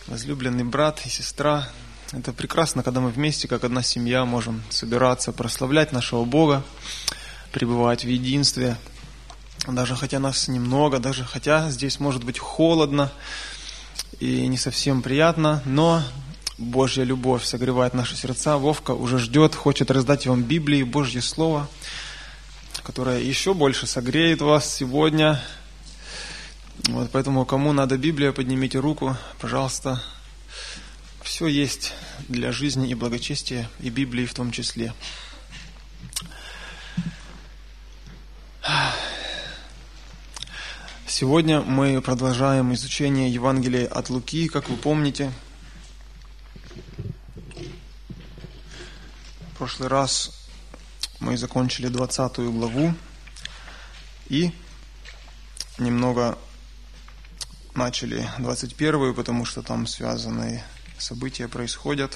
Возлюбленный брат и сестра, это прекрасно, когда мы вместе, как одна семья, можем собираться, прославлять нашего Бога, пребывать в единстве. Даже хотя нас немного, даже хотя здесь может быть холодно и не совсем приятно, но Божья любовь согревает наши сердца. Вовка уже ждет, хочет раздать вам Библии, Божье Слово, которое еще больше согреет вас сегодня. Вот поэтому, кому надо Библия, поднимите руку, пожалуйста. Все есть для жизни и благочестия, и Библии в том числе. Сегодня мы продолжаем изучение Евангелия от Луки, как вы помните. В прошлый раз мы закончили 20 главу и немного начали 21, потому что там связанные события происходят.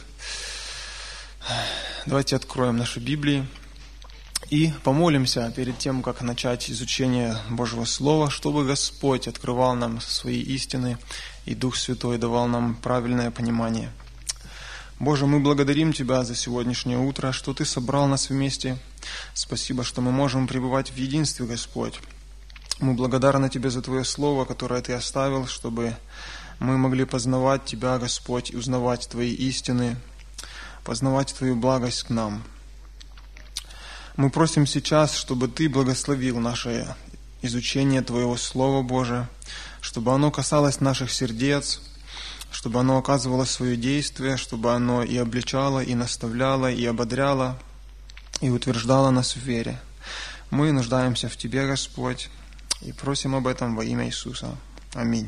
Давайте откроем наши Библии и помолимся перед тем, как начать изучение Божьего Слова, чтобы Господь открывал нам свои истины и Дух Святой давал нам правильное понимание. Боже, мы благодарим Тебя за сегодняшнее утро, что Ты собрал нас вместе. Спасибо, что мы можем пребывать в единстве, Господь. Мы благодарны Тебе за Твое Слово, которое Ты оставил, чтобы мы могли познавать Тебя, Господь, и узнавать Твои истины, познавать Твою благость к нам. Мы просим сейчас, чтобы Ты благословил наше изучение Твоего Слова, Боже, чтобы оно касалось наших сердец, чтобы оно оказывало свое действие, чтобы оно и обличало, и наставляло, и ободряло, и утверждало нас в вере. Мы нуждаемся в Тебе, Господь, и просим об этом во имя Иисуса. Аминь.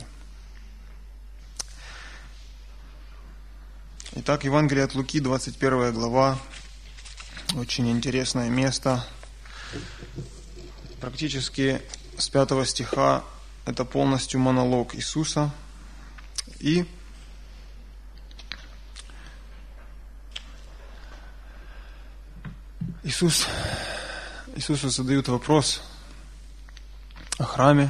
Итак, Евангелие от Луки, 21 глава. Очень интересное место. Практически с 5 стиха это полностью монолог Иисуса. И Иисусу задают вопрос о храме.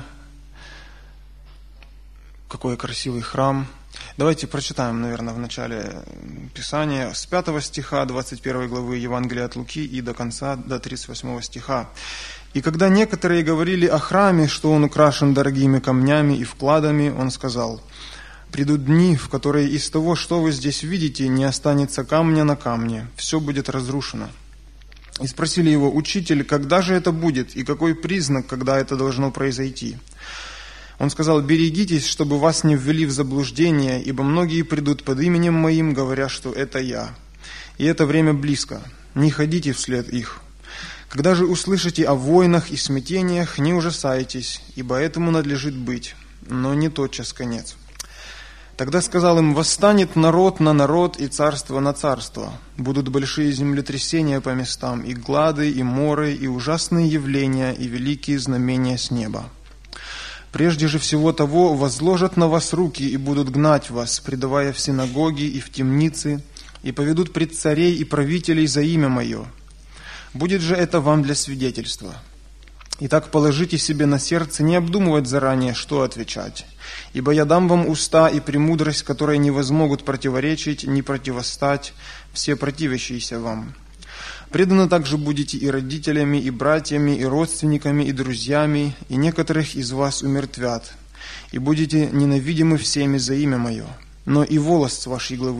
Какой красивый храм. Давайте прочитаем, наверное, в начале Писания с 5 стиха 21 главы Евангелия от Луки и до конца, до 38 стиха. «И когда некоторые говорили о храме, что он украшен дорогими камнями и вкладами, он сказал: придут дни, в которые из того, что вы здесь видите, не останется камня на камне, все будет разрушено». И спросили его: «Учитель, когда же это будет, и какой признак, когда это должно произойти?» Он сказал: «Берегитесь, чтобы вас не ввели в заблуждение, ибо многие придут под именем Моим, говоря, что это Я. И это время близко. Не ходите вслед их. Когда же услышите о войнах и смятениях, не ужасайтесь, ибо этому надлежит быть, но не тотчас конец». Тогда сказал им: «Восстанет народ на народ и царство на царство. Будут большие землетрясения по местам, и глады, и моры, и ужасные явления, и великие знамения с неба. Прежде же всего того возложат на вас руки и будут гнать вас, предавая в синагоги и в темницы, и поведут пред царей и правителей за имя Мое. Будет же это вам для свидетельства. Итак, положите себе на сердце не обдумывать заранее, что отвечать. Ибо я дам вам уста и премудрость, которые не возмогут противоречить, ни противостать все противящиеся вам. Преданы также будете и родителями, и братьями, и родственниками, и друзьями, и некоторых из вас умертвят, и будете ненавидимы всеми за имя Мое. Но и волос с вашей головы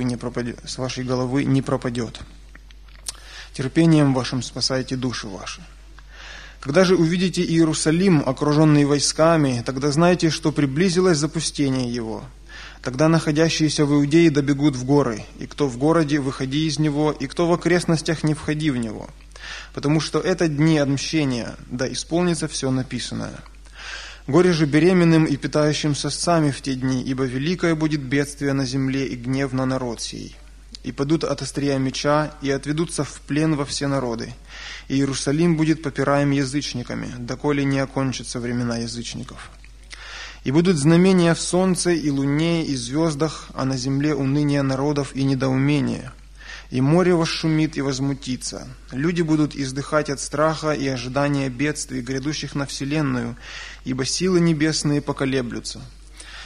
не пропадет. Терпением вашим спасайте души ваши. Когда же увидите Иерусалим, окруженный войсками, тогда знайте, что приблизилось запустение его. Тогда находящиеся в Иудее добегут в горы, и кто в городе, выходи из него, и кто в окрестностях, не входи в него. Потому что это дни отмщения, да исполнится все написанное. Горе же беременным и питающим сосцами в те дни, ибо великое будет бедствие на земле и гнев на народ сей. И падут от острия меча, и отведутся в плен во все народы. И Иерусалим будет попираем язычниками, доколе не окончатся времена язычников. И будут знамения в солнце и луне и звездах, а на земле уныние народов и недоумение. И море восшумит и возмутится. Люди будут издыхать от страха и ожидания бедствий, грядущих на вселенную, ибо силы небесные поколеблются.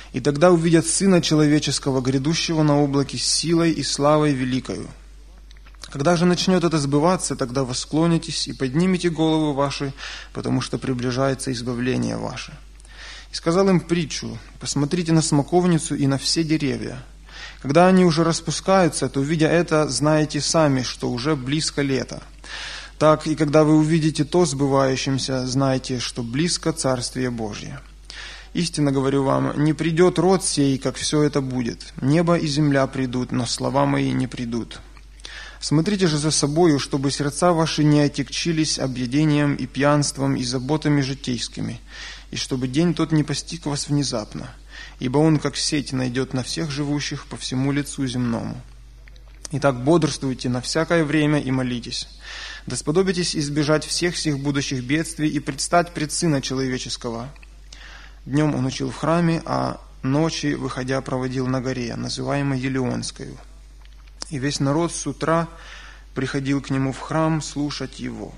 И тогда увидят Сына Человеческого, грядущего на облаке с силой и славой великою. Когда же начнет это сбываться, тогда восклонитесь и поднимите головы ваши, потому что приближается избавление ваше». И сказал им притчу: «Посмотрите на смоковницу и на все деревья. Когда они уже распускаются, то, видя это, знаете сами, что уже близко лето. Так и когда вы увидите то сбывающимся, знайте, что близко Царствие Божье. Истинно говорю вам, не придет род сей, как все это будет. Небо и земля придут, но слова мои не придут. Смотрите же за собою, чтобы сердца ваши не отягчились объедением и пьянством и заботами житейскими, и чтобы день тот не постиг вас внезапно, ибо он, как сеть, найдет на всех живущих по всему лицу земному. Итак, бодрствуйте на всякое время и молитесь. Да сподобитесь избежать всех сих будущих бедствий и предстать пред Сына Человеческого». Днем он учил в храме, а ночи, выходя, проводил на горе, называемой Елеонскою. И весь народ с утра приходил к нему в храм слушать его.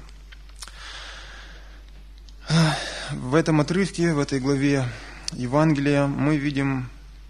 В этом отрывке, в этой главе Евангелия мы видим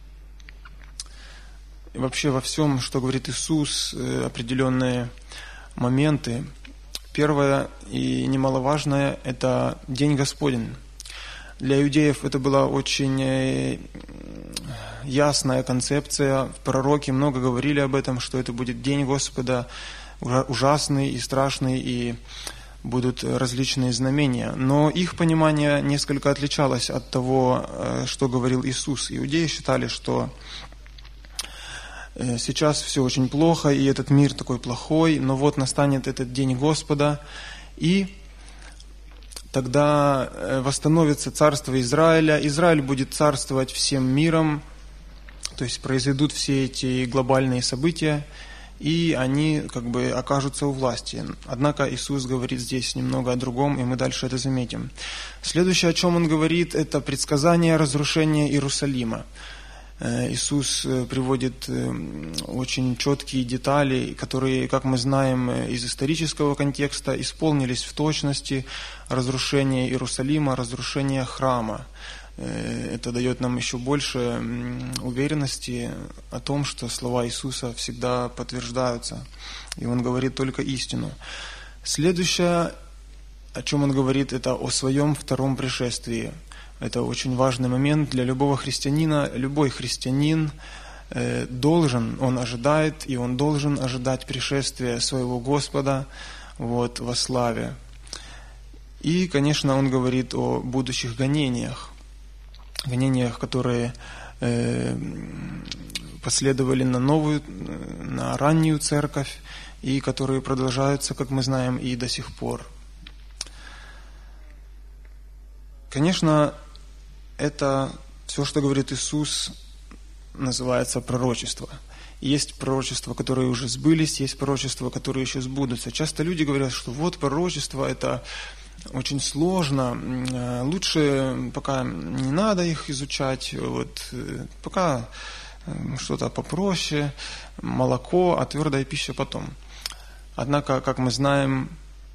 вообще во всем, что говорит Иисус, определенные моменты. Первое и немаловажное – это День Господень. Для иудеев это была очень ясная концепция. Пророки много говорили об этом, что это будет День Господа, ужасный и страшный, и будут различные знамения. Но их понимание несколько отличалось от того, что говорил Иисус. Иудеи считали, что сейчас все очень плохо, и этот мир такой плохой, но вот настанет этот День Господа, и тогда восстановится царство Израиля. Израиль будет царствовать всем миром, то есть произойдут все эти глобальные события, и они окажутся у власти. Однако Иисус говорит здесь немного о другом, и мы дальше это заметим. Следующее, о чем Он говорит, это предсказание разрушения Иерусалима. Иисус приводит очень четкие детали, которые, как мы знаем из исторического контекста, исполнились в точности: разрушение Иерусалима, разрушение храма. Это дает нам еще больше уверенности о том, что слова Иисуса всегда подтверждаются, и Он говорит только истину. Следующее, о чем Он говорит, это о Своем втором пришествии. Это очень важный момент для любого христианина. Любой христианин он ожидает, и он должен ожидать пришествия своего Господа во славе. И, конечно, он говорит о будущих гонениях, которые последовали на раннюю церковь, и которые продолжаются, как мы знаем, и до сих пор. Конечно, это все, что говорит Иисус, называется пророчество. Есть пророчества, которые уже сбылись, есть пророчества, которые еще сбудутся. Часто люди говорят, что пророчество это очень сложно, лучше пока не надо их изучать, пока что-то попроще, молоко, а твердая пища потом. Однако, как мы знаем,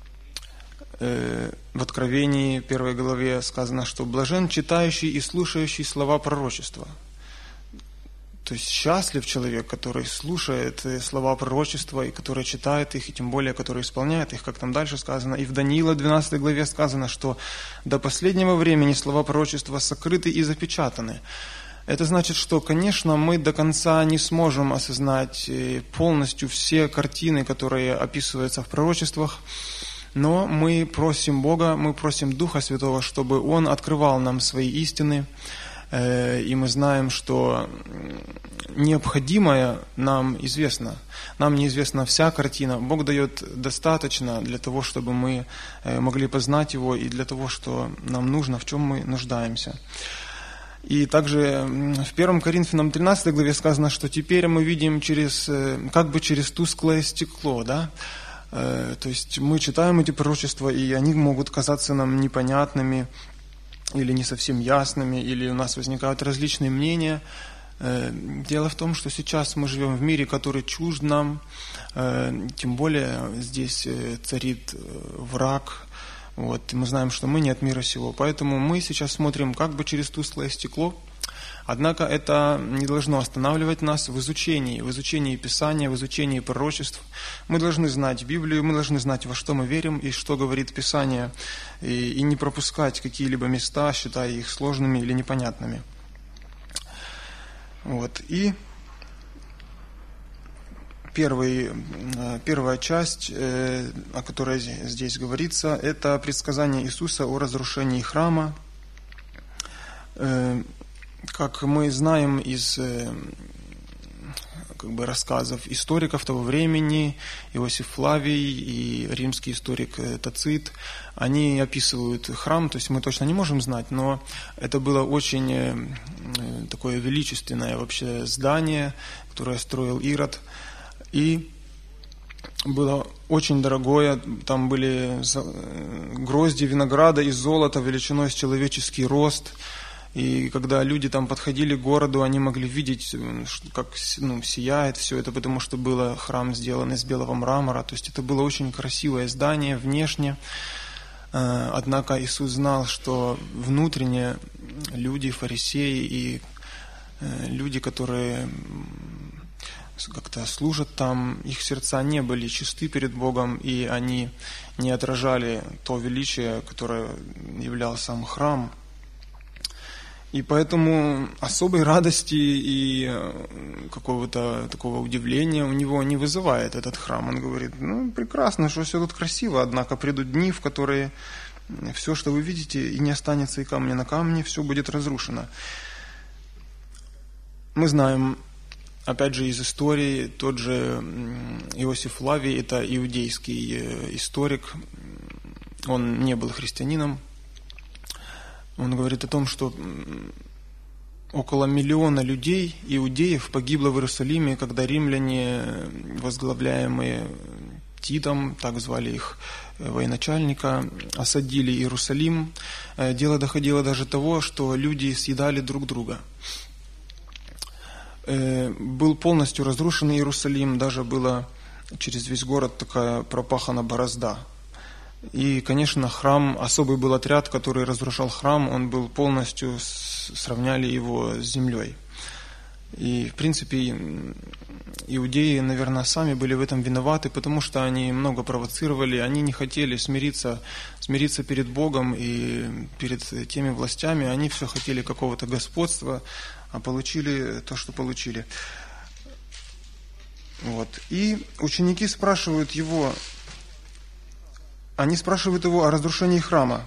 в Откровении 1 главе сказано, что блажен читающий и слушающий слова пророчества. То есть счастлив человек, который слушает слова пророчества, и который читает их, и тем более, который исполняет их, как там дальше сказано. И в Даниила 12 главе сказано, что до последнего времени слова пророчества сокрыты и запечатаны. Это значит, что, конечно, мы до конца не сможем осознать полностью все картины, которые описываются в пророчествах, но мы просим Бога, мы просим Духа Святого, чтобы Он открывал нам свои истины, и мы знаем, что необходимое нам известно. Нам неизвестна вся картина. Бог дает достаточно для того, чтобы мы могли познать Его, и для того, что нам нужно, в чем мы нуждаемся. И также в 1 Коринфянам 13 главе сказано, что теперь мы видим через тусклое стекло, да? То есть мы читаем эти пророчества, и они могут казаться нам непонятными или не совсем ясными, или у нас возникают различные мнения. Дело в том, что сейчас мы живем в мире, который чужд нам, тем более здесь царит враг. Мы знаем, что мы не от мира сего, поэтому мы сейчас смотрим через тусклое стекло. Однако это не должно останавливать нас в изучении Писания, в изучении пророчеств. Мы должны знать Библию, мы должны знать, во что мы верим и что говорит Писание, и не пропускать какие-либо места, считая их сложными или непонятными. Вот. И первая часть, о которой здесь говорится, это предсказание Иисуса о разрушении храма. Как мы знаем из рассказов историков того времени, Иосиф Флавий и римский историк Тацит, они описывают храм, то есть мы точно не можем знать, но это было очень такое величественное вообще здание, которое строил Ирод, и было очень дорогое, там были грозди винограда из золота величиной с человеческий рост. И когда люди там подходили к городу, они могли видеть, как сияет все это, потому что был храм сделан из белого мрамора. То есть это было очень красивое здание внешне. Однако Иисус знал, что внутренне люди, фарисеи и люди, которые как-то служат там, их сердца не были чисты перед Богом, и они не отражали то величие, которое являл сам храм. И поэтому особой радости и какого-то такого удивления у него не вызывает этот храм. Он говорит, прекрасно, что все тут красиво, однако придут дни, в которые все, что вы видите, и не останется и камня на камне, все будет разрушено. Мы знаем, опять же, из истории, тот же Иосиф Флавий, это иудейский историк, он не был христианином. Он говорит о том, что около 1 миллиона людей, иудеев, погибло в Иерусалиме, когда римляне, возглавляемые Титом, так звали их военачальника, осадили Иерусалим. Дело доходило даже до того, что люди съедали друг друга. Был полностью разрушен Иерусалим, даже была через весь город такая пропахана борозда. И, конечно, храм, особый был отряд, который разрушал храм, он был полностью, сравняли его с землей. И, в принципе, иудеи, наверное, сами были в этом виноваты, потому что они много провоцировали, они не хотели смириться перед Богом и перед теми властями, они все хотели какого-то господства, а получили то, что получили. Вот. И ученики спрашивают его, о разрушении храма.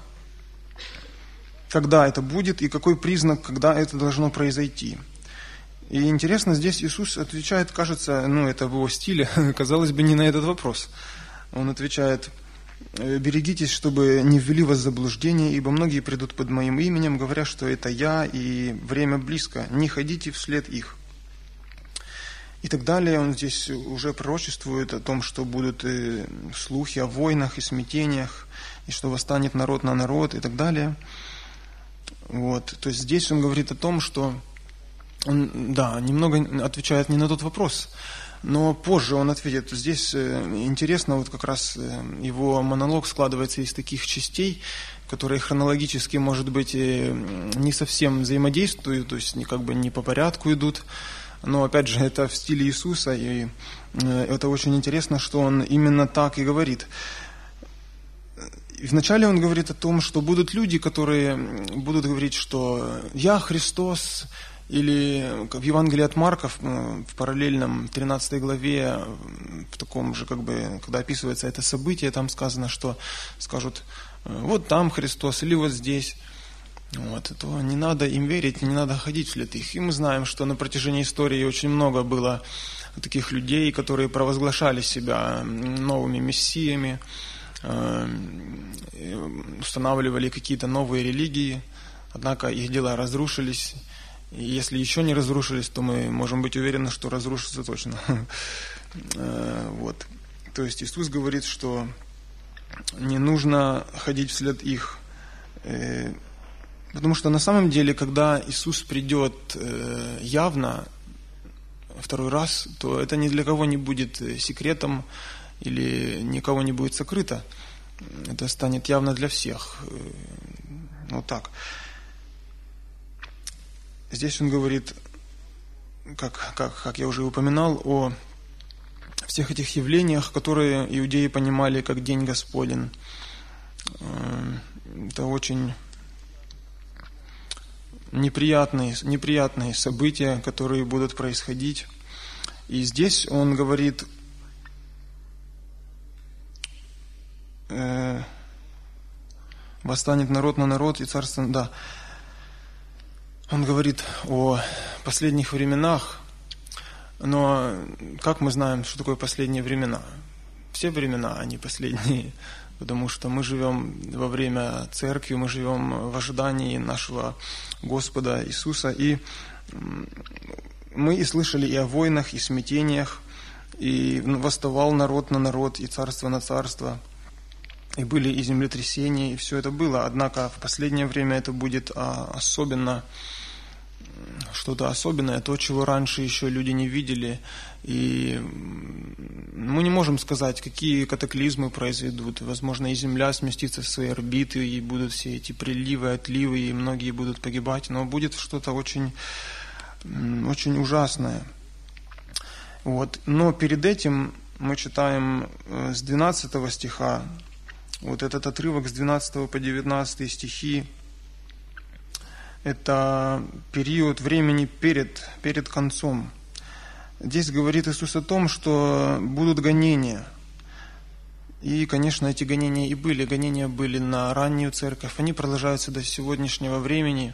Когда это будет и какой признак, когда это должно произойти. И интересно, здесь Иисус отвечает, кажется, это в его стиле, казалось бы, не на этот вопрос. Он отвечает, берегитесь, чтобы не ввели вас в заблуждение, ибо многие придут под моим именем, говоря, что это я, и время близко, не ходите вслед их. И так далее. Он здесь уже пророчествует о том, что будут слухи о войнах и смятениях, и что восстанет народ на народ и так далее. Вот. То есть здесь он говорит о том, что он, немного отвечает не на тот вопрос, но позже он ответит. Здесь интересно, вот как раз его монолог складывается из таких частей, которые хронологически, может быть, не совсем взаимодействуют, то есть не по порядку идут. Но, опять же, это в стиле Иисуса, и это очень интересно, что он именно так и говорит. Вначале он говорит о том, что будут люди, которые будут говорить, что «Я Христос», или в Евангелии от Марка, в параллельном 13 главе, в таком же, когда описывается это событие, там сказано, что скажут «Вот там Христос» или «Вот здесь». Вот, то не надо им верить, не надо ходить вслед их. И мы знаем, что на протяжении истории очень много было таких людей, которые провозглашали себя новыми мессиями, устанавливали какие-то новые религии, однако их дела разрушились. И если еще не разрушились, то мы можем быть уверены, что разрушатся точно. Вот. То есть Иисус говорит, что не нужно ходить вслед их. Потому что на самом деле, когда Иисус придет явно второй раз, то это ни для кого не будет секретом или никого не будет сокрыто. Это станет явно для всех. Вот так. здесь он говорит, как я уже упоминал, о всех этих явлениях, которые иудеи понимали как День Господень. Это очень неприятные события, которые будут происходить. И здесь он говорит, восстанет народ на народ и царство... Да. Он говорит о последних временах, но как мы знаем, что такое последние времена? Все времена, они последние, потому что мы живем во время церкви, мы живем в ожидании нашего Господа Иисуса, и мы и слышали и о войнах, и смятениях, и восставал народ на народ, и царство на царство, и были и землетрясения, и все это было. Однако в последнее время это будет особенно, что-то особенное, то, чего раньше еще люди не видели. И мы не можем сказать, какие катаклизмы произойдут. Возможно, и Земля сместится в свои орбиты, и будут все эти приливы, отливы, и многие будут погибать. Но будет что-то очень, очень ужасное. Вот. Но перед этим мы читаем с 12 стиха, вот этот отрывок с 12 по 19 стихи, это период времени перед концом. Здесь говорит Иисус о том, что будут гонения. И, конечно, эти гонения и были. Гонения были на раннюю церковь. Они продолжаются до сегодняшнего времени.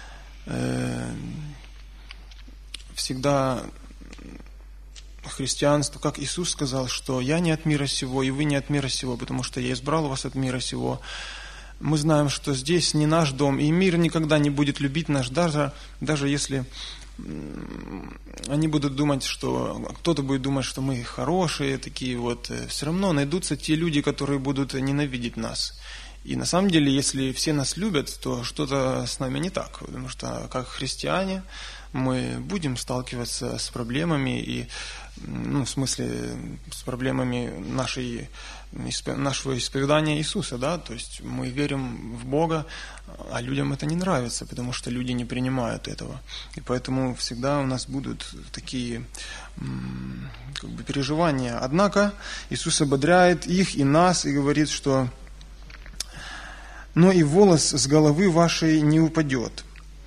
Всегда христианство, как Иисус сказал, что «Я не от мира сего, и вы не от мира сего, потому что я избрал вас от мира сего». Мы знаем, что здесь не наш дом, и мир никогда не будет любить нас, даже если они будут думать, что кто-то будет думать, что мы хорошие, такие вот. Все равно найдутся те люди, которые будут ненавидеть нас. И на самом деле, если все нас любят, то что-то с нами не так, потому что как христиане мы будем сталкиваться с проблемами, и, в смысле, с проблемами нашего исповедания Иисуса, да, то есть мы верим в Бога, а людям это не нравится, потому что люди не принимают этого. И поэтому всегда у нас будут такие переживания. Однако Иисус ободряет их и нас, и говорит, что «но и волос с головы вашей не упадет».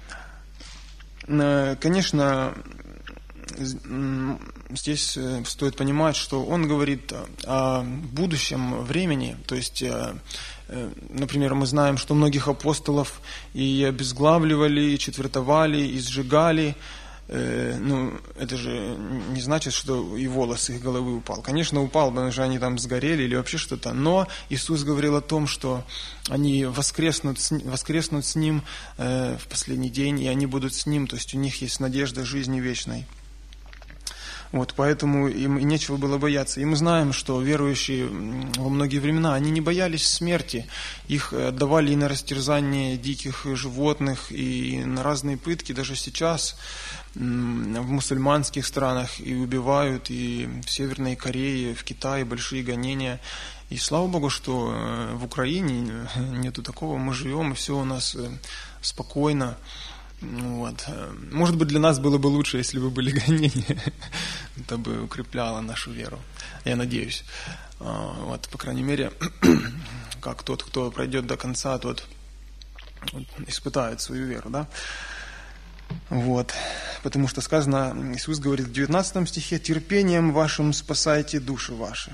Конечно, здесь стоит понимать, что он говорит о будущем времени, то есть, например, мы знаем, что многих апостолов и обезглавливали, и четвертовали, и сжигали. Это же не значит, что и волос их головы упал. Конечно, упал, потому что они там сгорели или вообще что-то. Но Иисус говорил о том, что они воскреснут с Ним в последний день, и они будут с Ним, то есть у них есть надежда жизни вечной. Вот, поэтому им нечего было бояться. И мы знаем, что верующие во многие времена, они не боялись смерти. Их отдавали и на растерзание диких животных, и на разные пытки. Даже сейчас в мусульманских странах и убивают, и в Северной Корее, в Китае большие гонения. И слава Богу, что в Украине нету такого. Мы живем, и все у нас спокойно. Вот. Может быть, для нас было бы лучше, если бы были гонения. Это бы укрепляло нашу веру. Я надеюсь. Вот, по крайней мере, как тот, кто пройдет до конца, тот испытает свою веру, да? Вот. Потому что сказано, Иисус говорит в 19 стихе: «Терпением вашим спасайте души ваши».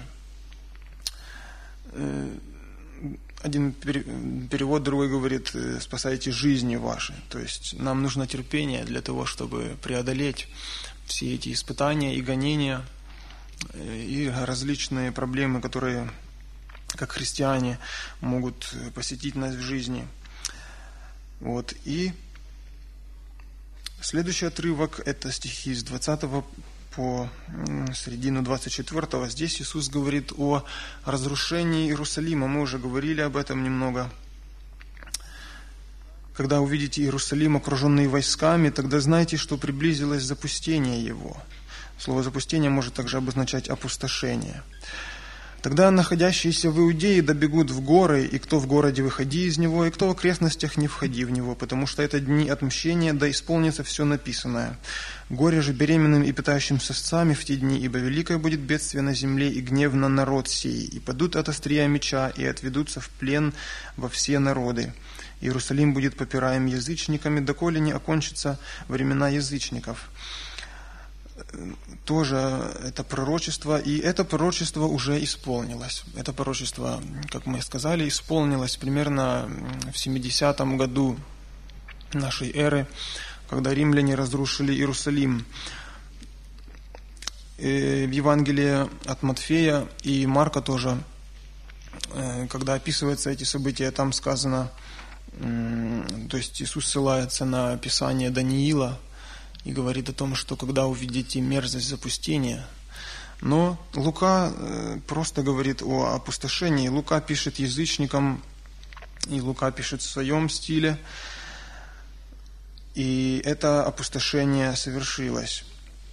Один перевод, другой говорит: «Спасайте жизни ваши». То есть нам нужно терпение для того, чтобы преодолеть все эти испытания и гонения, и различные проблемы, которые, как христиане, могут посетить нас в жизни. Вот. И следующий отрывок – это стихи с 20 по середину 24. Здесь Иисус говорит о разрушении Иерусалима. Мы уже говорили об этом немного. Когда увидите Иерусалим, окруженный войсками, тогда знайте, что приблизилось запустение его. Слово «запустение» может также обозначать опустошение. Тогда находящиеся в Иудее добегут в горы, и кто в городе, выходи из него, и кто в окрестностях, не входи в него, потому что это дни отмщения, да исполнится все написанное. Горе же беременным и питающим сосцами в те дни, ибо великое будет бедствие на земле и гнев на народ сей, и падут от острия меча, и отведутся в плен во все народы. Иерусалим будет попираем язычниками, доколе не окончатся времена язычников». Тоже это пророчество, и это пророчество уже исполнилось. Это пророчество, как мы сказали, исполнилось примерно в 70-м году нашей эры, когда римляне разрушили Иерусалим. И в Евангелии от Матфея и Марка тоже, когда описываются эти события, там сказано, то есть Иисус ссылается на Писание Даниила, и говорит о том, что когда увидите мерзость запустения. Но Лука просто говорит о опустошении. Лука пишет язычникам, и Лука пишет в своем стиле. И это опустошение совершилось.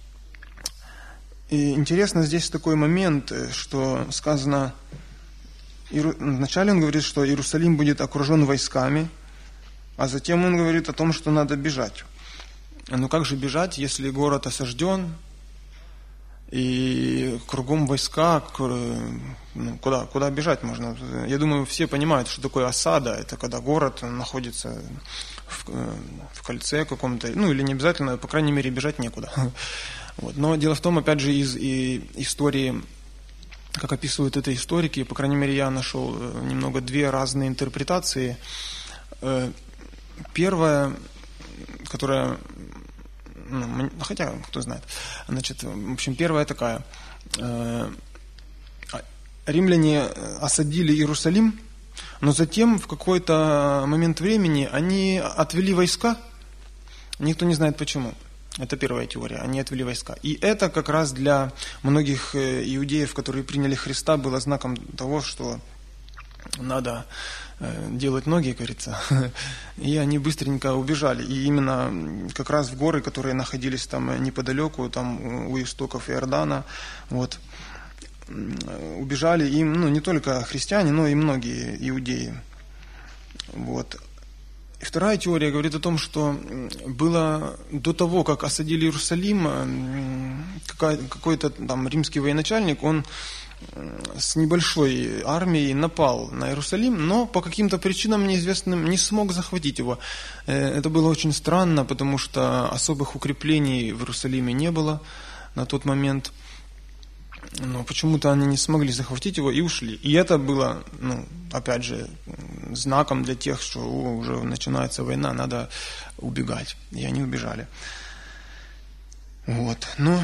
И интересно здесь такой момент, что сказано, вначале он говорит, что Иерусалим будет окружен войсками, а затем он говорит о том, что надо бежать. Ну как же бежать, если город осажден, и кругом войска, куда бежать можно? Я думаю, все понимают, что такое осада. Это когда город находится в кольце каком-то, или не обязательно, по крайней мере, бежать некуда. Вот. Но дело в том, опять же, из истории, как описывают это историки, по крайней мере, я нашел немного две разные интерпретации. Первая, которая... хотя, кто знает. Значит, в общем, первая такая. Римляне осадили Иерусалим, но затем в какой-то момент времени они отвели войска. Никто не знает почему. Это первая теория. Они отвели войска. И это как раз для многих иудеев, которые приняли Христа, было знаком того, что надо делать ноги, как говорится. И они быстренько убежали. И именно как раз в горы, которые находились там неподалеку, там у истоков Иордана, вот, убежали им, не только христиане, но и многие иудеи. Вот. И вторая теория говорит о том, что было до того, как осадили Иерусалим, какой-то там римский военачальник, он с небольшой армией напал на Иерусалим, но по каким-то причинам неизвестным не смог захватить его. Это было очень странно, потому что особых укреплений в Иерусалиме не было на тот момент. Но почему-то они не смогли захватить его и ушли. И это было, опять же, знаком для тех, что уже начинается война, надо убегать. И они убежали. Вот. Но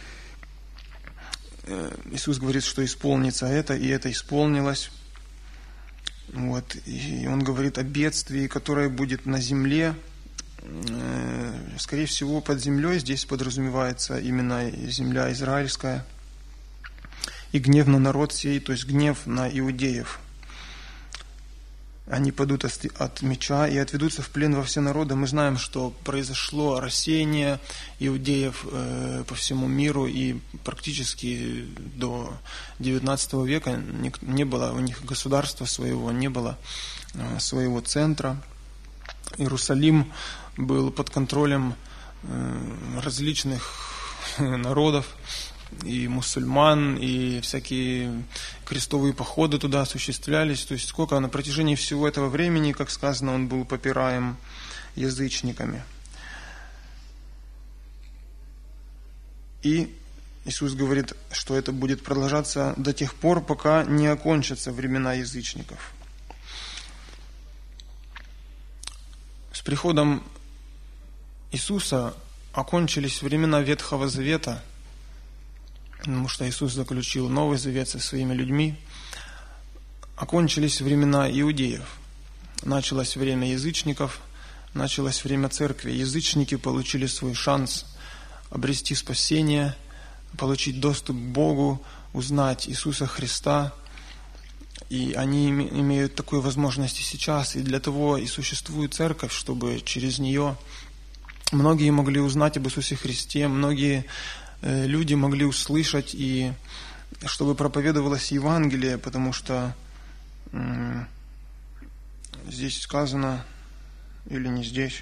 Иисус говорит, что исполнится это, и это исполнилось. Вот. И Он говорит о бедствии, которое будет на земле. Скорее всего, под землей здесь подразумевается именно земля израильская. И гнев на народ сей, то есть гнев на иудеев. Они падут от меча и отведутся в плен во все народы. Мы знаем, что произошло рассеяние иудеев по всему миру, и практически до XIX века не было у них государства своего, не было своего центра. Иерусалим был под контролем различных народов, и мусульман, и всякие крестовые походы туда осуществлялись. То есть сколько на протяжении всего этого времени, как сказано, он был попираем язычниками. И Иисус говорит, что это будет продолжаться до тех пор, пока не окончатся времена язычников. С приходом Иисуса окончились времена Ветхого Завета, потому что Иисус заключил Новый Завет со своими людьми. Окончились времена иудеев. Началось время язычников, началось время церкви. Язычники получили свой шанс обрести спасение, получить доступ к Богу, узнать Иисуса Христа. И они имеют такую возможность и сейчас. И для того и существует церковь, чтобы через нее многие могли узнать об Иисусе Христе, многие люди могли услышать и чтобы проповедовалось Евангелие, потому что здесь сказано, или не здесь,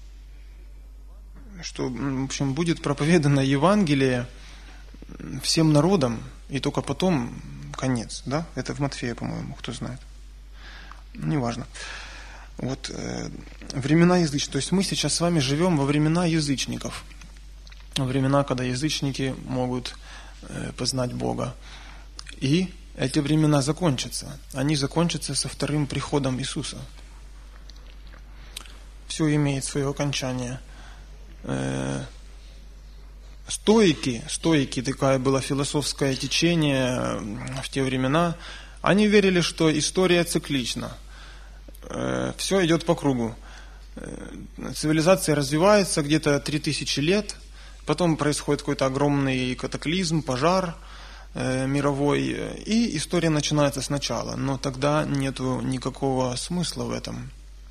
что, в общем, будет проповедано Евангелие всем народам, и только потом конец, да? Это в Матфея, по-моему, кто знает. Неважно. Вот времена язычников. То есть мы сейчас с вами живем во времена язычников. Во времена, когда язычники могут познать Бога. И эти времена закончатся. Они закончатся со вторым приходом Иисуса. Все имеет свое окончание. Стоики, такое было философское течение в те времена, они верили, что история циклична. Все идет по кругу. Цивилизация развивается где-то 3000 лет, потом происходит какой-то огромный катаклизм, пожар мировой, и история начинается сначала. Но тогда нету никакого смысла в этом.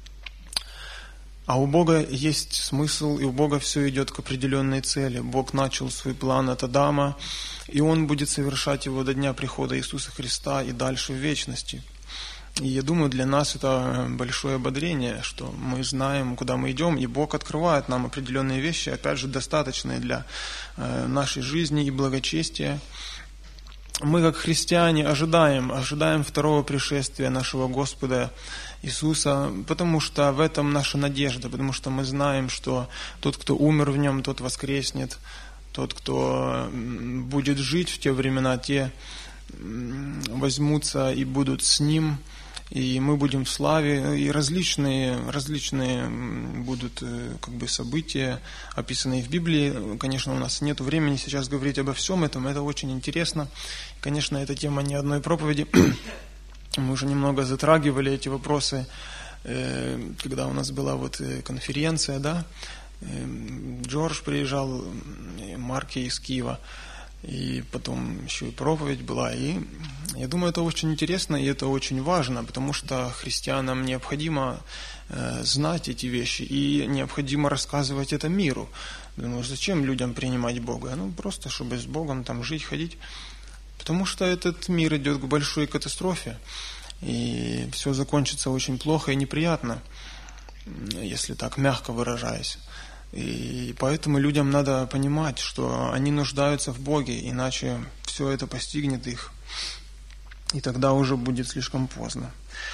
А у Бога есть смысл, и у Бога все идет к определенной цели. Бог начал свой план от Адама, и Он будет совершать его до дня прихода Иисуса Христа и дальше в вечности. И я думаю, для нас это большое ободрение, что мы знаем, куда мы идем, и Бог открывает нам определенные вещи, опять же, достаточные для нашей жизни и благочестия. Мы, как христиане, ожидаем второго пришествия нашего Господа Иисуса, потому что в этом наша надежда, потому что мы знаем, что тот, кто умер в Нем, тот воскреснет, тот, кто будет жить в те времена, те возьмутся и будут с Ним, и мы будем в славе, и различные будут события, описанные в Библии. Конечно, у нас нет времени сейчас говорить обо всем этом, это очень интересно. Конечно, эта тема не одной проповеди. Мы уже немного затрагивали эти вопросы, когда у нас была конференция, да? Джордж приезжал, Марки из Киева. И потом еще и проповедь была. И я думаю, это очень интересно и это очень важно, потому что христианам необходимо знать эти вещи и необходимо рассказывать это миру. Думаю, зачем людям принимать Бога? Просто чтобы с Богом там жить, ходить. Потому что этот мир идет к большой катастрофе. И все закончится очень плохо и неприятно, если так мягко выражаясь. И поэтому людям надо понимать, что они нуждаются в Боге, иначе все это постигнет их, и тогда уже будет слишком поздно.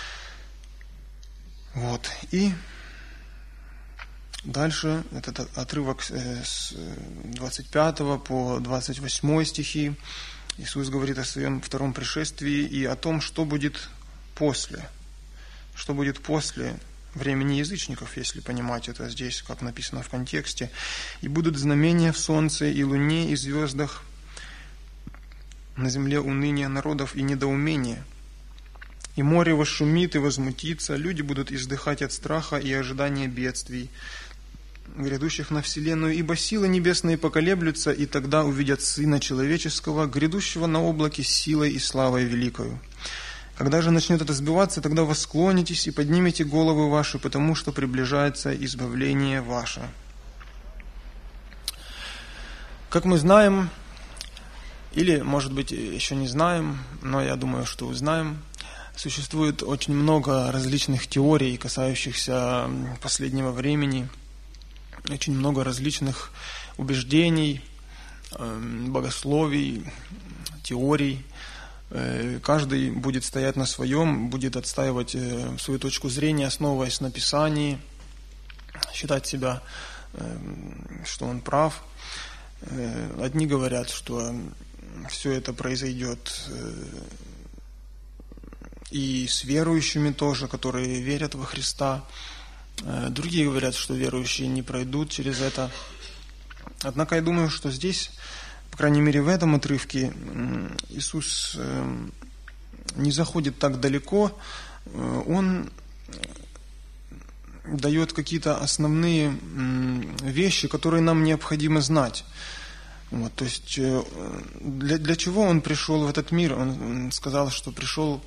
И дальше этот отрывок с 25 по 28 стихи. Иисус говорит о своем втором пришествии и о том, что будет после. Что будет после времени язычников, если понимать это здесь, как написано в контексте. «И будут знамения в солнце, и луне, и звездах, на земле уныние народов и недоумение. И море вошумит и возмутится, люди будут издыхать от страха и ожидания бедствий, грядущих на вселенную, ибо силы небесные поколеблются, и тогда увидят Сына Человеческого, грядущего на облаке с силой и славой великою. Когда же начнет это сбываться, тогда восклонитесь и поднимете головы ваши, потому что приближается избавление ваше». Как мы знаем, или, может быть, еще не знаем, но я думаю, что узнаем, существует очень много различных теорий, касающихся последнего времени, очень много различных убеждений, богословий, теорий. Каждый будет стоять на своем, будет отстаивать свою точку зрения, основываясь на Писании, считать себя, что он прав. Одни говорят, что все это произойдет и с верующими тоже, которые верят во Христа. Другие говорят, что верующие не пройдут через это. Однако я думаю, что здесь, по крайней мере в этом отрывке, Иисус не заходит так далеко. Он дает какие-то основные вещи, которые нам необходимо знать. То есть для чего Он пришел в этот мир? Он сказал, что пришел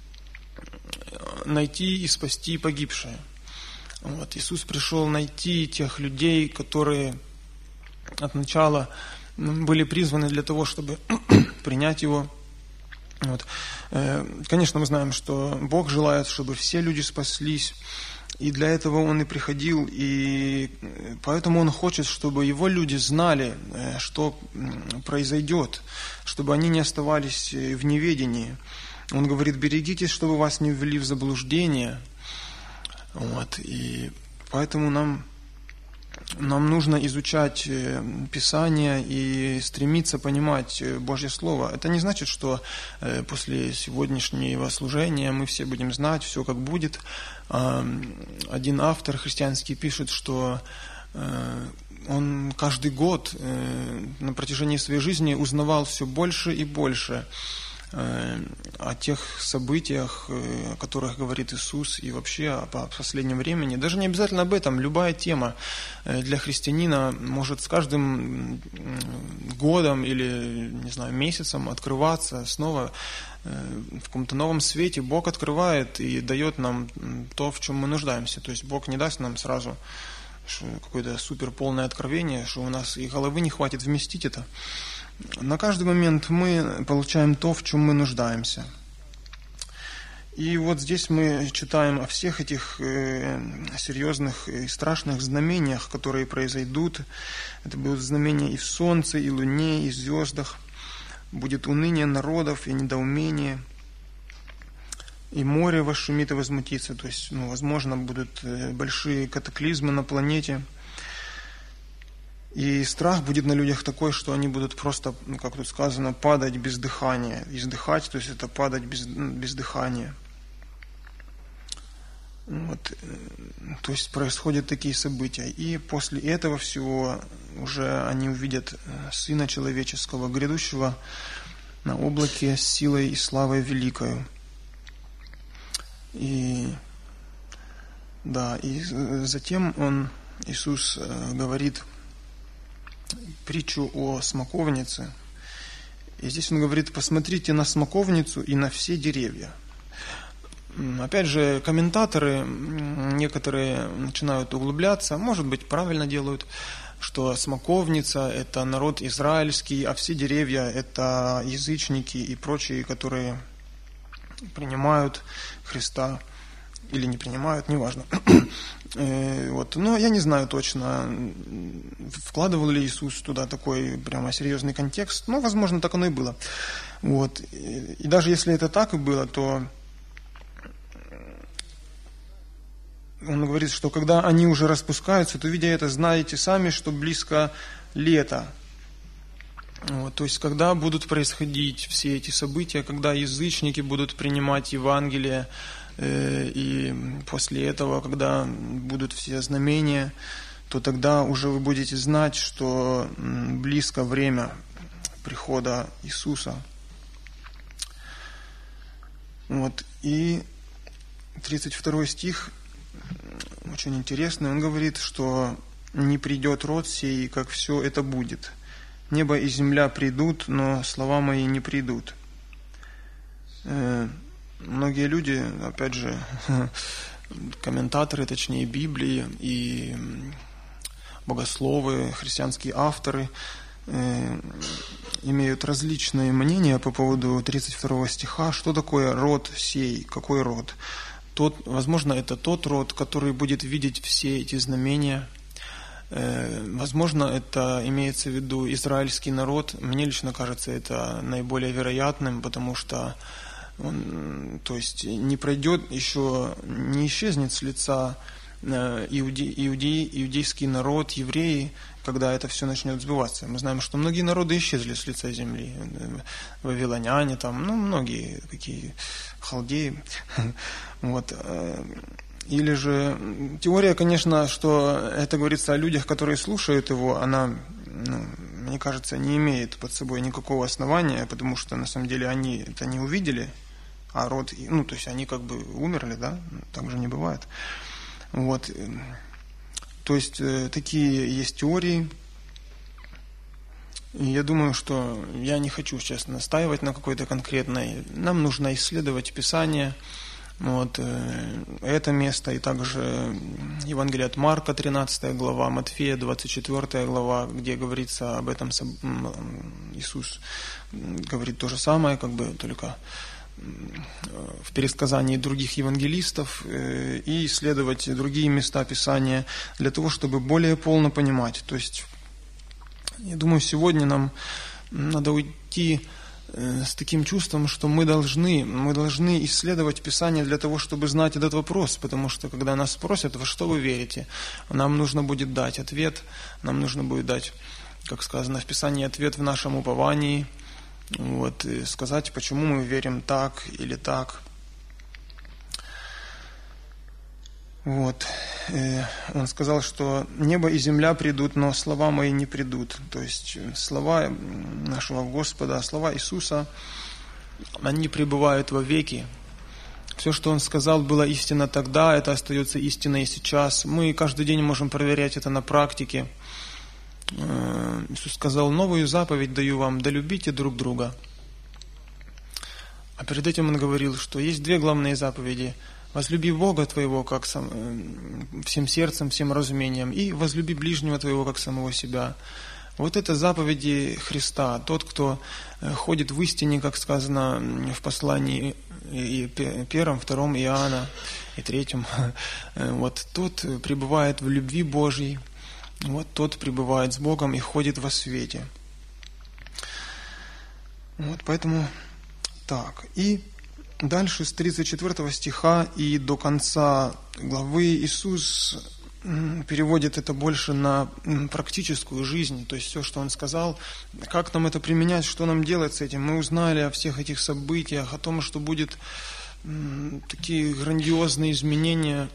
найти и спасти погибшие. Иисус пришел найти тех людей, которые от начала были призваны для того, чтобы принять Его, Вот. Конечно, мы знаем, что Бог желает, чтобы все люди спаслись, и для этого Он и приходил, и поэтому Он хочет, чтобы Его люди знали, что произойдет, чтобы они не оставались в неведении. Он говорит: берегитесь, чтобы вас не ввели в заблуждение. Вот. И поэтому нам нужно изучать Писание и стремиться понимать Божье Слово. Это не значит, что после сегодняшнего служения мы все будем знать все, как будет. Один автор христианский пишет, что он каждый год на протяжении своей жизни узнавал все больше и больше о тех событиях, о которых говорит Иисус, и вообще о последнем времени. Даже не обязательно об этом. Любая тема для христианина может с каждым годом или, не знаю, месяцем открываться снова в каком-то новом свете. Бог открывает и дает нам то, в чем мы нуждаемся. То есть Бог не даст нам сразу какое-то суперполное откровение, что у нас и головы не хватит вместить это. На каждый момент мы получаем то, в чем мы нуждаемся. И вот здесь мы читаем о всех этих серьезных и страшных знамениях, которые произойдут. Это будут знамения и в солнце, и луне, и в звездах. Будет уныние народов и недоумение. И море вошумит и возмутится. То есть, возможно, будут большие катаклизмы на планете. И страх будет на людях такой, что они будут просто, как тут сказано, падать без дыхания. Издыхать, то есть это падать без дыхания. Вот. То есть происходят такие события. И после этого всего уже они увидят Сына Человеческого, грядущего на облаке с силой и славой великою. И затем Иисус говорит притчу о смоковнице. И здесь Он говорит: посмотрите на смоковницу и на все деревья. Опять же, комментаторы некоторые начинают углубляться, может быть, правильно делают, что смоковница – это народ израильский, а все деревья – это язычники и прочие, которые принимают Христа или не принимают, неважно. Вот. Но я не знаю точно, вкладывал ли Иисус туда такой прямо серьезный контекст. Но, возможно, так оно и было. Вот. И даже если это так и было, то Он говорит, что когда они уже распускаются, то, видя это, знаете сами, что близко лето. Вот. То есть, когда будут происходить все эти события, когда язычники будут принимать Евангелие, и после этого, когда будут все знамения, то тогда уже вы будете знать, что близко время прихода Иисуса. Вот. И 32 стих очень интересный. Он говорит, что не придет род сей, как все это будет. Небо и земля придут, но слова мои не придут. Многие люди, опять же, комментаторы, точнее, Библии и богословы, христианские авторы имеют различные мнения по поводу 32 стиха. Что такое род сей? Какой род? Возможно, это тот род, который будет видеть все эти знамения. Возможно, это имеется в виду израильский народ. Мне лично кажется, это наиболее вероятным, потому что он, то есть, не пройдет еще, не исчезнет с лица иудейский народ, евреи, когда это все начнет сбываться. Мы знаем, что многие народы исчезли с лица земли. Вавилоняне, многие такие халдеи. Вот. Или же теория, конечно, что это говорится о людях, которые слушают его, она, мне кажется, не имеет под собой никакого основания, потому что на самом деле они это не увидели, а род, то есть они как бы умерли, да, так же не бывает. Вот. То есть такие есть теории. И я думаю, что я не хочу сейчас настаивать на какой-то конкретной. Нам нужно исследовать Писание, Вот, это место, и также Евангелие от Марка, 13 глава, Матфея, 24 глава, где говорится об этом, Иисус говорит то же самое, как бы только в пересказании других евангелистов, и исследовать другие места Писания для того, чтобы более полно понимать. То есть, я думаю, сегодня нам надо уйти с таким чувством, что мы должны исследовать Писание для того, чтобы знать этот вопрос, потому что, когда нас спросят, во что вы верите, нам нужно будет дать ответ, нам нужно будет дать, как сказано в Писании, ответ в нашем уповании, вот, и сказать, почему мы верим так или так. Вот. Он сказал, что небо и земля придут, но слова мои не придут. То есть слова нашего Господа, слова Иисуса, они пребывают во веки. Все, что Он сказал, было истинно тогда, это остается истиной и сейчас. Мы каждый день можем проверять это на практике. Иисус сказал: новую заповедь даю вам, да любите друг друга. А перед этим Он говорил, что есть две главные заповеди: возлюби Бога твоего как всем сердцем, всем разумением, и возлюби ближнего твоего как самого себя. Вот это заповеди Христа. Тот, кто ходит в истине, как сказано в послании и 1, 2 Иоанна и 3, вот тот пребывает в любви Божьей, вот тот пребывает с Богом и ходит во свете. Вот поэтому так. И дальше с 34 стиха и до конца главы Иисус переводит это больше на практическую жизнь, то есть все, что Он сказал, как нам это применять, что нам делать с этим. Мы узнали о всех этих событиях, о том, что будет такие грандиозные изменения,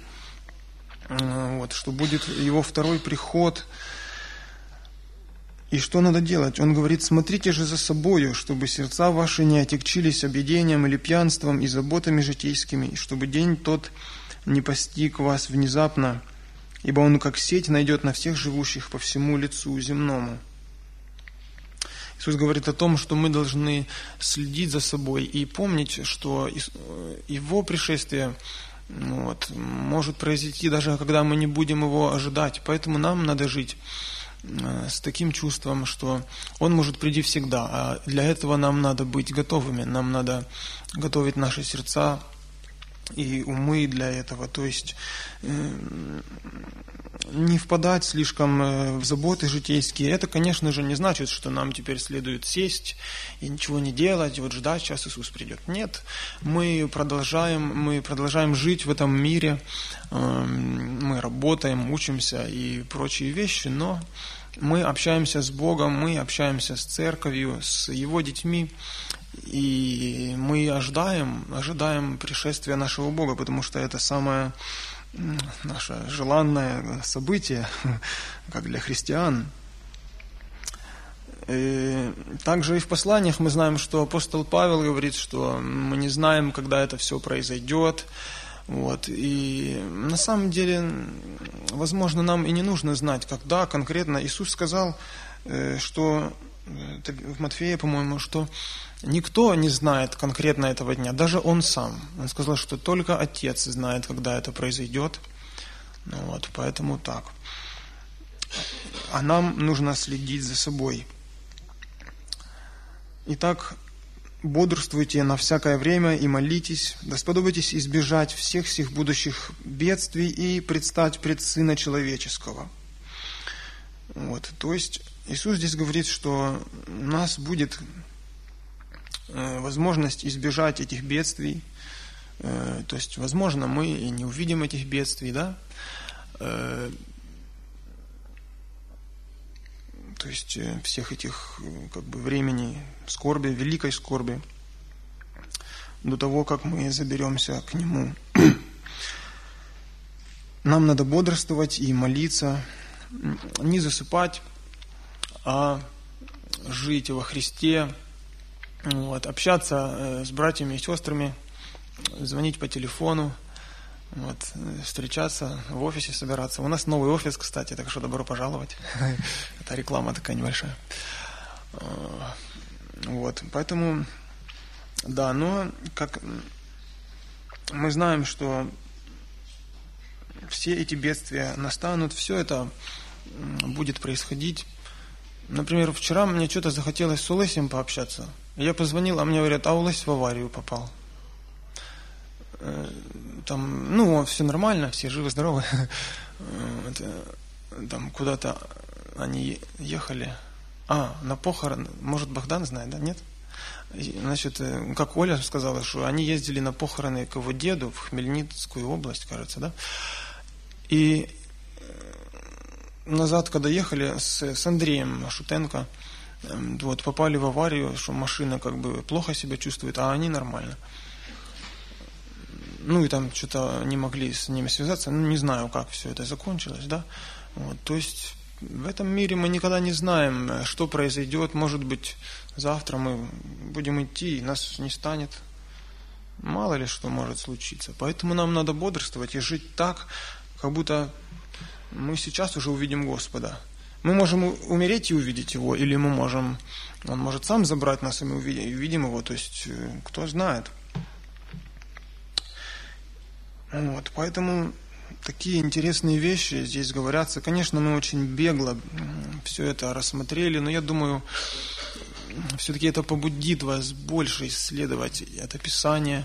вот, что будет Его второй приход. И что надо делать? Он говорит: смотрите же за собою, чтобы сердца ваши не отягчились объедением или пьянством и заботами житейскими, и чтобы день тот не постиг вас внезапно, ибо он как сеть найдет на всех живущих по всему лицу земному. Иисус говорит о том, что мы должны следить за собой и помнить, что Его пришествие вот, может произойти даже когда мы не будем его ожидать. Поэтому нам надо жить с таким чувством, что Он может прийти всегда. А для этого нам надо быть готовыми. Нам надо готовить наши сердца и умы для этого. То есть не впадать слишком в заботы житейские. Это, конечно же, не значит, что нам теперь следует сесть и ничего не делать, вот ждать, сейчас Иисус придет. Нет, мы продолжаем жить в этом мире, мы работаем, учимся и прочие вещи, но мы общаемся с Богом, мы общаемся с церковью, с Его детьми, и мы ожидаем пришествия нашего Бога, потому что это самое наше желанное событие, как для христиан. И также и в посланиях мы знаем, что апостол Павел говорит, что мы не знаем, когда это все произойдет. Вот. И на самом деле, возможно, нам и не нужно знать, когда конкретно. Иисус сказал, что в Матфея, по-моему, что никто не знает конкретно этого дня, даже Он сам. Он сказал, что только Отец знает, когда это произойдет. Вот, поэтому так. А нам нужно следить за собой. Итак, бодрствуйте на всякое время и молитесь, да сподобитесь избежать всех сих будущих бедствий и предстать пред Сына Человеческого. Вот, то есть Иисус здесь говорит, что у нас будет возможность избежать этих бедствий. То есть, возможно, мы и не увидим этих бедствий, да? То есть, всех этих как бы времени скорби, великой скорби, до того, как мы заберемся к Нему. Нам надо бодрствовать и молиться, не засыпать, а жить во Христе, вот, общаться с братьями и сестрами, звонить по телефону, вот, встречаться в офисе, собираться. У нас новый офис, кстати, так что добро пожаловать. Это реклама такая небольшая. Вот, поэтому, да, но как мы знаем, что все эти бедствия настанут, все это будет происходить. Например, вчера мне что-то захотелось с Олесем пообщаться. Я позвонил, а мне говорят, а Олесь в аварию попал. Там, все нормально, все живы-здоровы. Там куда-то они ехали. На похороны. Может, Богдан знает, да? Нет? Значит, как Оля сказала, что они ездили на похороны к его деду в Хмельницкую область, кажется, да? И назад, когда ехали с Андреем Шутенко, попали в аварию, что машина как бы плохо себя чувствует, а они нормально. И там что-то не могли с ними связаться. Не знаю, как все это закончилось, да? То есть в этом мире мы никогда не знаем, что произойдет. Может быть, завтра мы будем идти, и нас не станет. Мало ли что может случиться. Поэтому нам надо бодрствовать и жить так, как будто мы сейчас уже увидим Господа. Мы можем умереть и увидеть Его, или Он может сам забрать нас, и мы увидим Его. То есть, кто знает. Поэтому такие интересные вещи здесь говорятся. Конечно, мы очень бегло все это рассмотрели, но я думаю, все-таки это побудит вас больше исследовать это Писание,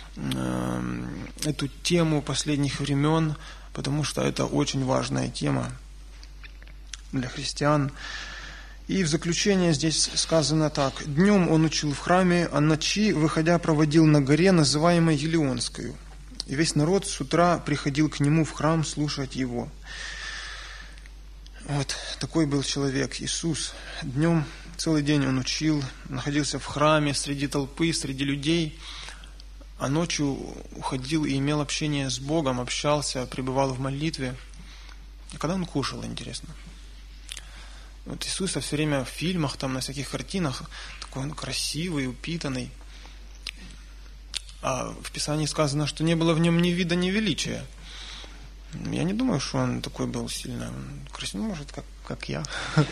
эту тему последних времен, потому что это очень важная тема для христиан. И в заключение здесь сказано так. «Днем он учил в храме, а ночи, выходя, проводил на горе, называемой Елеонскою. И весь народ с утра приходил к нему в храм слушать его». Такой был человек Иисус. Днем целый день он учил, находился в храме, среди толпы, среди людей, а ночью уходил и имел общение с Богом, общался, пребывал в молитве. И когда он кушал, интересно? Иисуса все время в фильмах, там на всяких картинах, такой он красивый, упитанный. А в Писании сказано, что не было в нем ни вида, ни величия. Я не думаю, что он такой был сильно красивый, может, как я.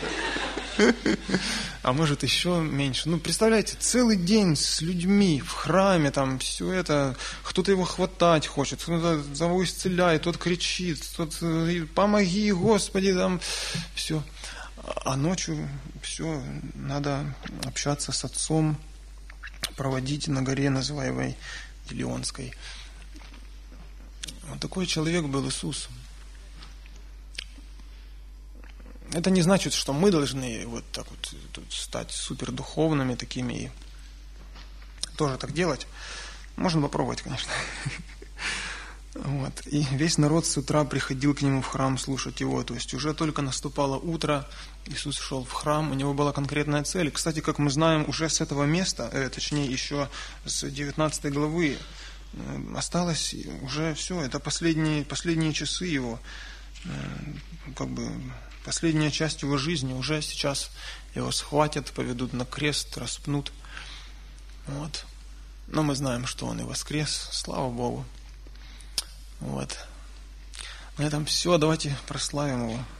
А может, еще меньше. Представляете, целый день с людьми в храме, там все это, кто-то его хватать хочет, кто-то его исцеляет, тот кричит, тот помоги, Господи, там все. А ночью все, надо общаться с Отцом, проводить на горе, называемой Елеонской. Такой человек был Иисус. Это не значит, что мы должны стать супердуховными такими и тоже так делать. Можно попробовать, конечно. И весь народ с утра приходил к нему в храм слушать его. То есть уже только наступало утро, Иисус шел в храм, у него была конкретная цель. Кстати, как мы знаем, уже с этого места, точнее еще с 19 главы, осталось уже все, это последние часы его, последняя часть его жизни. Уже сейчас его схватят, поведут на крест, распнут. Но мы знаем, что он и воскрес, слава Богу. На этом все, давайте прославим его.